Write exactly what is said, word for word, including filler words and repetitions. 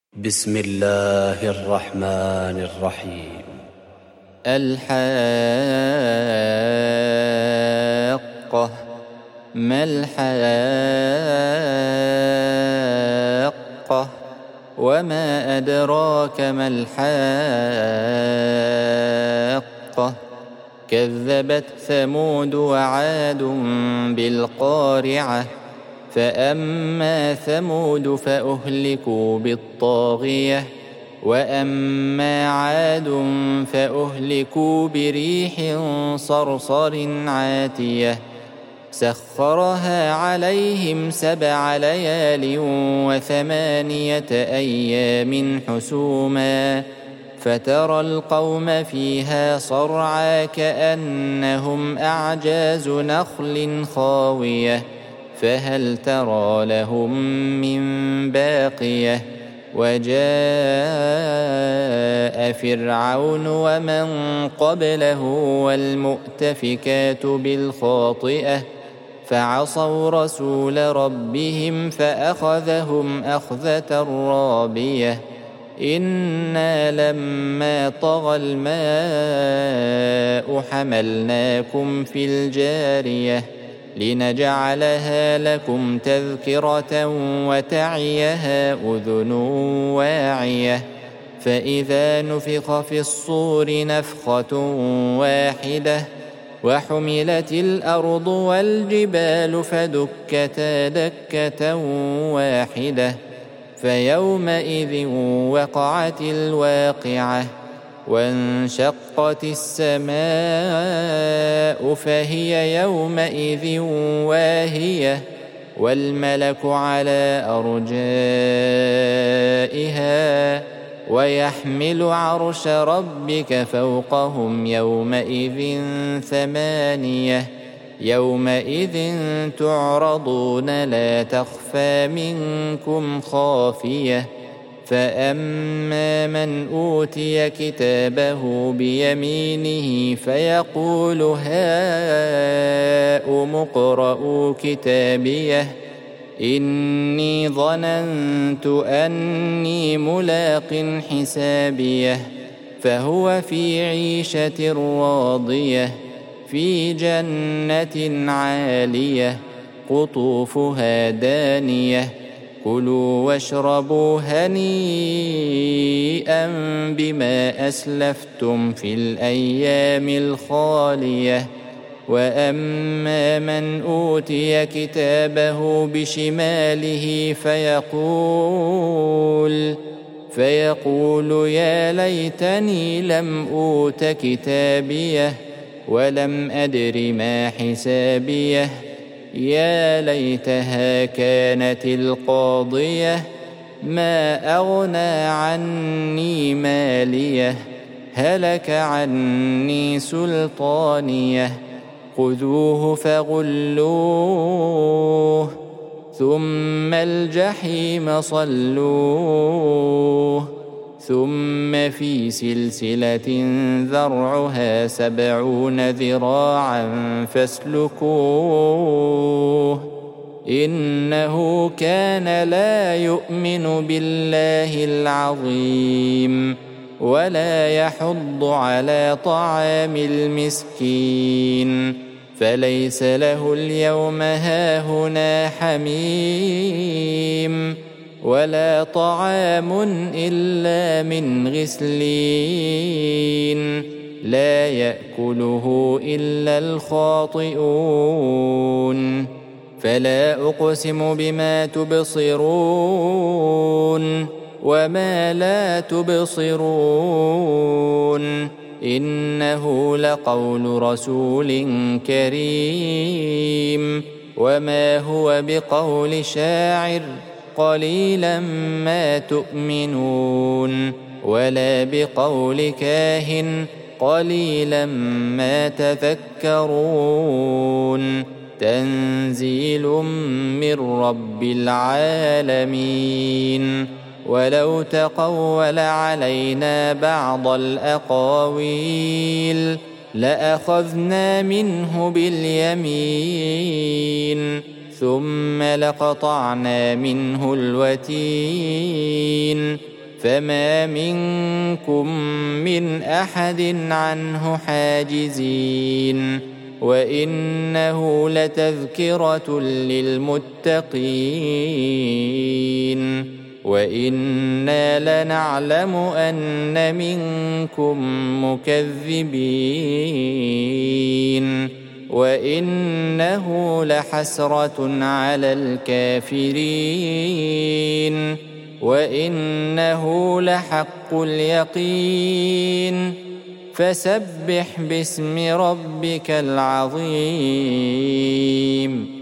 بسم الله الرحمن الرحيم. الحاقة. ما الحاقة وما أدراك ما الحاقة. كذبت ثمود وعاد بالقارعة. فأما ثمود فأهلكوا بالطاغية وأما عاد فأهلكوا بريح صرصر عاتية سخرها عليهم سبع ليال وثمانية أيام حسوما فترى القوم فيها صرعى كأنهم أعجاز نخل خاوية فهل ترى لهم من باقية. وجاء فرعون ومن قبله والمؤتفكات بالخاطئة فعصوا رسول ربهم فأخذهم أخذة رابية. إنا لما طغى الماء حملناكم في الجارية لنجعلها لكم تذكرة وتعيها أذن واعية. فإذا نفخ في الصور نفخة واحدة وحملت الأرض والجبال فدكتا دكة واحدة فيومئذ وقعت الواقعة وانشقت السماء فهي يومئذ واهية والملك على أرجائها ويحمل عرش ربك فوقهم يومئذ ثمانية. يومئذ تعرضون لا تخفى منكم خافية. فأما من أوتي كتابه بيمينه فيقول هاؤم اقرءوا كتابيه إني ظننت أني ملاق حسابيه فهو في عيشة راضية في جنة عالية قطوفها دانية. كلوا واشربوا هنيئا بما أسلفتم في الأيام الخالية. وأما من أوتي كتابه بشماله فيقول فيقول يا ليتني لم أوت كتابيه ولم أدر ما حسابيه يا ليتها كانت القاضية ما أغنى عني ماليه هلك عني سلطانيه. خذوه فغلوه ثم الجحيم صلوه ثم في سلسلة ذرعها سبعون ذراعا فاسلكوه إنه كان لا يؤمن بالله العظيم ولا يحض على طعام المسكين فليس له اليوم هاهنا حميم ولا طعام إلا من غسلين لا يأكله إلا الخاطئون. فلا أقسم بما تبصرون وما لا تبصرون إنه لقول رسول كريم وما هو بقول شاعر قليلا ما تؤمنون ولا بقول كاهن قليلا ما تذكرون. تنزيل من رب العالمين. ولو تقول علينا بعض الأقاويل لأخذنا منه باليمين ثم لقطعنا منه الوتين فما منكم من أحد عنه حاجزين وإنه لتذكرة للمتقين وإنا لنعلم أن منكم مكذبين وإنه لحسرة على الكافرين وإنه لحق اليقين فسبح باسم ربك العظيم